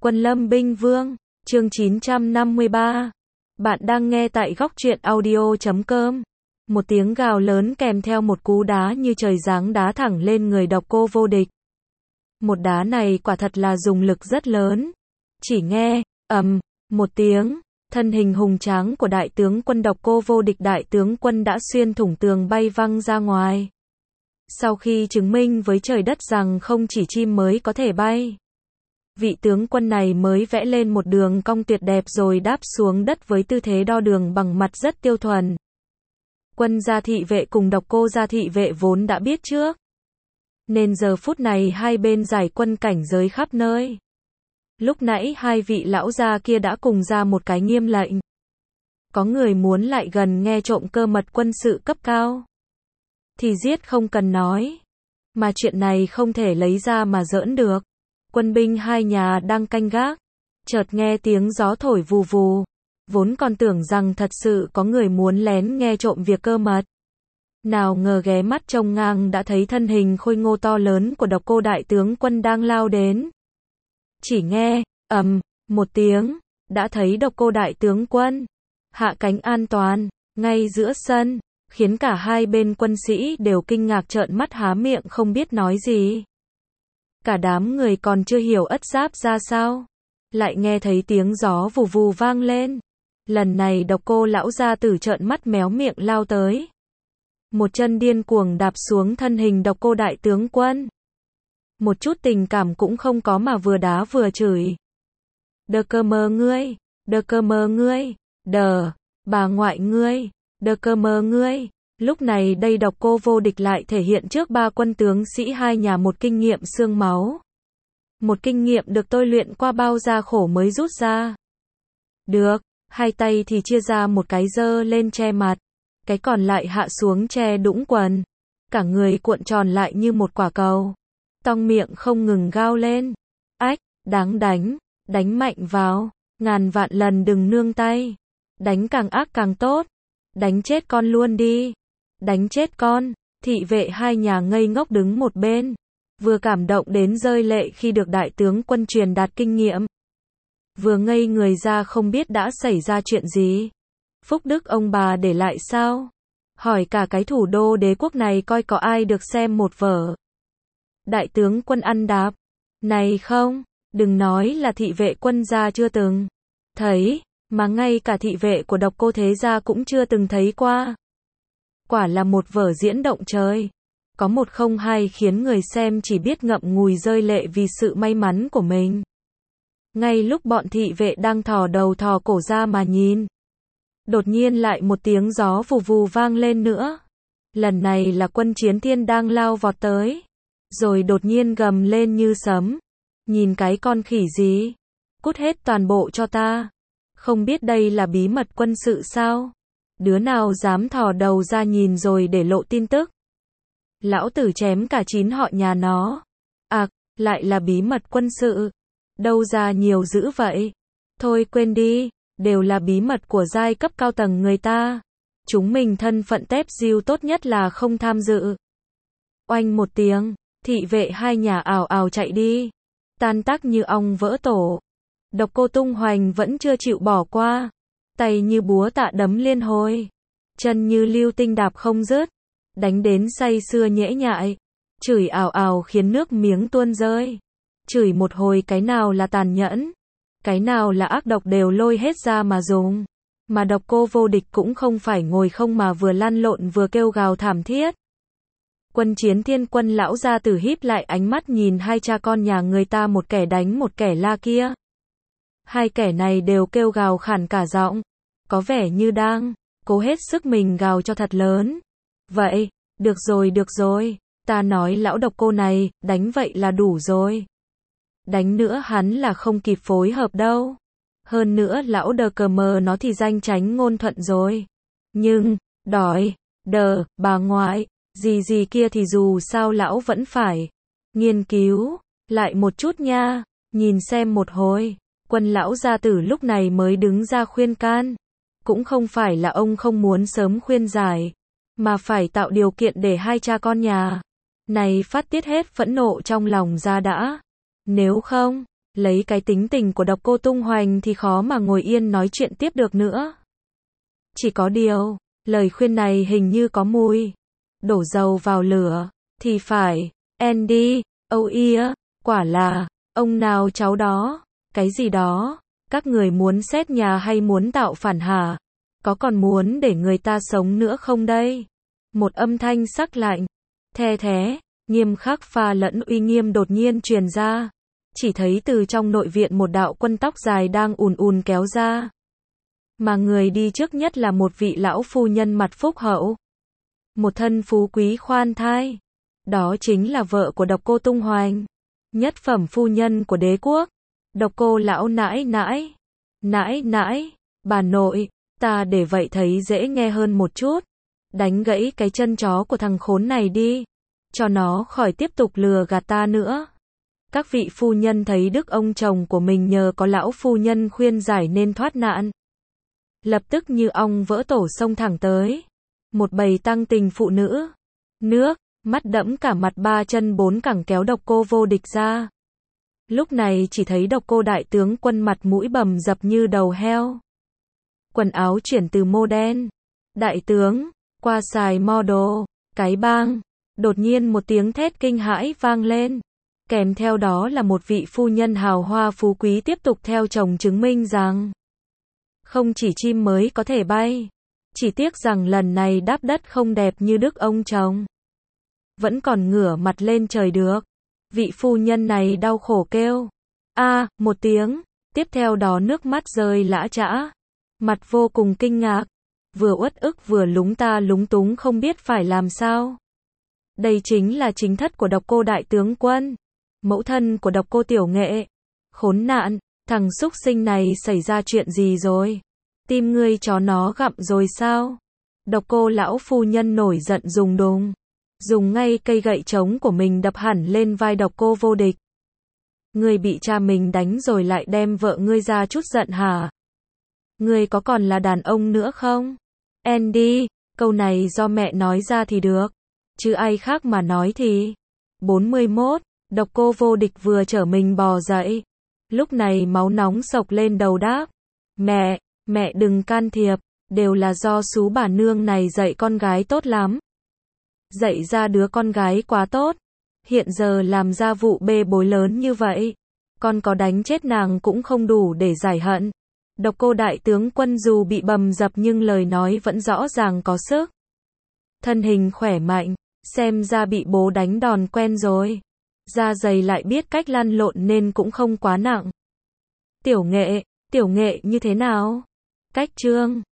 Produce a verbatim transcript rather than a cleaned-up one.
Quân Lâm Binh Vương, chương chín trăm năm mươi ba. Bạn đang nghe tại góc truyện audio chấm com. Một tiếng gào lớn kèm theo một cú đá như trời giáng đá thẳng lên người Độc Cô Vô Địch. Một đá này quả thật là dùng lực rất lớn. Chỉ nghe, ầm, một tiếng, thân hình hùng tráng của đại tướng quân Độc Cô Vô Địch đại tướng quân đã xuyên thủng tường bay văng ra ngoài. Sau khi chứng minh với trời đất rằng không chỉ chim mới có thể bay, vị tướng quân này mới vẽ lên một đường cong tuyệt đẹp rồi đáp xuống đất với tư thế đo đường bằng mặt rất tiêu thuần. Quân gia thị vệ cùng Độc Cô gia thị vệ vốn đã biết trước, nên giờ phút này hai bên giải quân cảnh giới khắp nơi. Lúc nãy hai vị lão gia kia đã cùng ra một cái nghiêm lệnh. Có người muốn lại gần nghe trộm cơ mật quân sự cấp cao, thì giết không cần nói. Mà chuyện này không thể lấy ra mà giỡn được. Quân binh hai nhà đang canh gác, chợt nghe tiếng gió thổi vù vù. Vốn còn tưởng rằng thật sự có người muốn lén nghe trộm việc cơ mật. Nào ngờ ghé mắt trông ngang đã thấy thân hình khôi ngô to lớn của Độc Cô đại tướng quân đang lao đến. Chỉ nghe, ầm, một tiếng, đã thấy Độc Cô đại tướng quân hạ cánh an toàn, ngay giữa sân, khiến cả hai bên quân sĩ đều kinh ngạc trợn mắt há miệng không biết nói gì. Cả đám người còn chưa hiểu ất giáp ra sao, lại nghe thấy tiếng gió vù vù vang lên. Lần này Độc Cô lão gia tử trợn mắt méo miệng lao tới, một chân điên cuồng đạp xuống thân hình Độc Cô đại tướng quân. Một chút tình cảm cũng không có mà vừa đá vừa chửi. Đờ cơ mơ ngươi, đờ cơ mơ ngươi, đờ, bà ngoại ngươi, đờ cơ mơ ngươi. Lúc này đây Độc Cô Vô Địch lại thể hiện trước ba quân tướng sĩ hai nhà một kinh nghiệm xương máu. Một kinh nghiệm được tôi luyện qua bao gian khổ mới rút ra. Được, hai tay thì chia ra một cái giơ lên che mặt, cái còn lại hạ xuống che đũng quần. Cả người cuộn tròn lại như một quả cầu. Tong miệng không ngừng gao lên. Ách, đáng đánh, đánh mạnh vào, ngàn vạn lần đừng nương tay. Đánh càng ác càng tốt. Đánh chết con luôn đi. Đánh chết con. Thị vệ hai nhà ngây ngốc đứng một bên, vừa cảm động đến rơi lệ khi được đại tướng quân truyền đạt kinh nghiệm, vừa ngây người ra không biết đã xảy ra chuyện gì. Phúc đức ông bà để lại sao? Hỏi cả cái thủ đô đế quốc này coi có ai được xem một vở. Đại tướng quân ăn đáp, này không, đừng nói là thị vệ quân gia chưa từng thấy, mà ngay cả thị vệ của Độc Cô thế gia cũng chưa từng thấy qua. Quả là một vở diễn động trời. Có một không hai khiến người xem chỉ biết ngậm ngùi rơi lệ vì sự may mắn của mình. Ngay lúc bọn thị vệ đang thò đầu thò cổ ra mà nhìn, đột nhiên lại một tiếng gió vù vù vang lên nữa. Lần này là quân Chiến Thiên đang lao vọt tới, rồi đột nhiên gầm lên như sấm. Nhìn cái con khỉ gì? Cút hết toàn bộ cho ta. Không biết đây là bí mật quân sự sao? Đứa nào dám thò đầu ra nhìn rồi để lộ tin tức? Lão tử chém cả chín họ nhà nó. À, lại là bí mật quân sự. Đâu ra nhiều dữ vậy? Thôi quên đi, đều là bí mật của giai cấp cao tầng người ta. Chúng mình thân phận tép diêu tốt nhất là không tham dự. Oanh một tiếng, thị vệ hai nhà ào ào chạy đi, tan tác như ong vỡ tổ. Độc Cô tung hoành vẫn chưa chịu bỏ qua, tay như búa tạ đấm liên hồi, chân như lưu tinh đạp không dứt, đánh đến say sưa nhễ nhại, chửi ào ào khiến nước miếng tuôn rơi. Chửi một hồi cái nào là tàn nhẫn, cái nào là ác độc đều lôi hết ra mà dùng. Mà Độc Cô Vô Địch cũng không phải ngồi không mà vừa lăn lộn vừa kêu gào thảm thiết. Quân Chiến Thiên quân lão gia tử híp lại ánh mắt nhìn hai cha con nhà người ta một kẻ đánh một kẻ la kia. Hai kẻ này đều kêu gào khản cả giọng, có vẻ như đang cố hết sức mình gào cho thật lớn. Vậy, được rồi được rồi, ta nói lão Độc Cô này, đánh vậy là đủ rồi. Đánh nữa hắn là không kịp phối hợp đâu. Hơn nữa lão đờ cờ mờ nó thì danh tránh ngôn thuận rồi. Nhưng, đòi, đờ, bà ngoại, gì gì kia thì dù sao lão vẫn phải nghiên cứu lại một chút nha, nhìn xem một hồi. Quân lão gia tử lúc này mới đứng ra khuyên can. Cũng không phải là ông không muốn sớm khuyên giải, mà phải tạo điều kiện để hai cha con nhà này phát tiết hết phẫn nộ trong lòng ra đã. Nếu không, Lấy cái tính tình của độc cô tung hoành thì khó mà ngồi yên nói chuyện tiếp được nữa. Chỉ có điều, lời khuyên này hình như có mùi. Đổ dầu vào lửa, thì phải. Andy, âu ia, quả là, ông nào cháu đó, cái gì đó, các người muốn xét nhà hay muốn tạo phản hả? Có còn muốn để người ta sống nữa không đây? Một âm thanh sắc lạnh, the thé, nghiêm khắc pha lẫn uy nghiêm đột nhiên truyền ra. Chỉ thấy từ trong nội viện một đạo quân tóc dài đang ùn ùn kéo ra. Mà người đi trước nhất là một vị lão phu nhân mặt phúc hậu. Một thân phú quý khoan thai. Đó chính là vợ của độc cô tung hoành. Nhất phẩm phu nhân của đế quốc. Độc cô lão nãi nãi. Nãi nãi, bà nội, ta để vậy thấy dễ nghe hơn một chút. Đánh gãy cái chân chó của thằng khốn này đi. Cho nó khỏi tiếp tục lừa gạt ta nữa. Các vị phu nhân thấy đức ông chồng của mình nhờ có lão phu nhân khuyên giải nên thoát nạn. Lập tức như ong vỡ tổ xông thẳng tới. Một bầy tăng tình phụ nữ. Nước, mắt đẫm cả mặt ba chân bốn cẳng kéo độc cô vô địch ra. Lúc này chỉ thấy độc cô đại tướng quân mặt mũi bầm dập như đầu heo. Quần áo chuyển từ mô đen. Đại tướng, qua xài model, cái bang. Đột nhiên một tiếng thét kinh hãi vang lên. Kèm theo đó là một vị phu nhân hào hoa phú quý tiếp tục theo chồng chứng minh rằng không chỉ chim mới có thể bay. Chỉ tiếc rằng lần này đáp đất không đẹp như đức ông chồng. Vẫn còn ngửa mặt lên trời được. Vị phu nhân này đau khổ kêu. A, à, một tiếng. Tiếp theo đó nước mắt rơi lã chã. Mặt vô cùng kinh ngạc. Vừa uất ức vừa lúng ta lúng túng không biết phải làm sao. Đây chính là chính thất của độc cô đại tướng quân. Mẫu thân của độc cô tiểu nghệ. Khốn nạn, thằng súc sinh này xảy ra chuyện gì rồi? Tim ngươi chó nó gặm rồi sao? Độc cô lão phu nhân nổi giận dùng đùng. Dùng ngay cây gậy trống của mình đập hẳn lên vai độc cô vô địch. Ngươi bị cha mình đánh rồi lại đem vợ ngươi ra chút giận hả? Ngươi có còn là đàn ông nữa không? Andy, câu này do mẹ nói ra thì được. Chứ ai khác mà nói thì. bốn mươi mốt, độc cô vô địch vừa trở mình bò dậy. Lúc này máu nóng sộc lên đầu đáp. Mẹ, mẹ đừng can thiệp, đều là do xú bà nương này dạy con gái tốt lắm. Dạy ra đứa con gái quá tốt. Hiện giờ làm ra vụ bê bối lớn như vậy. Con có đánh chết nàng cũng không đủ để giải hận. Độc cô đại tướng quân dù bị bầm dập nhưng lời nói vẫn rõ ràng có sức. Thân hình khỏe mạnh, xem ra bị bố đánh đòn quen rồi. Da dày lại biết cách lăn lộn nên cũng không quá nặng. Tiểu nghệ, tiểu nghệ như thế nào? Cách trương.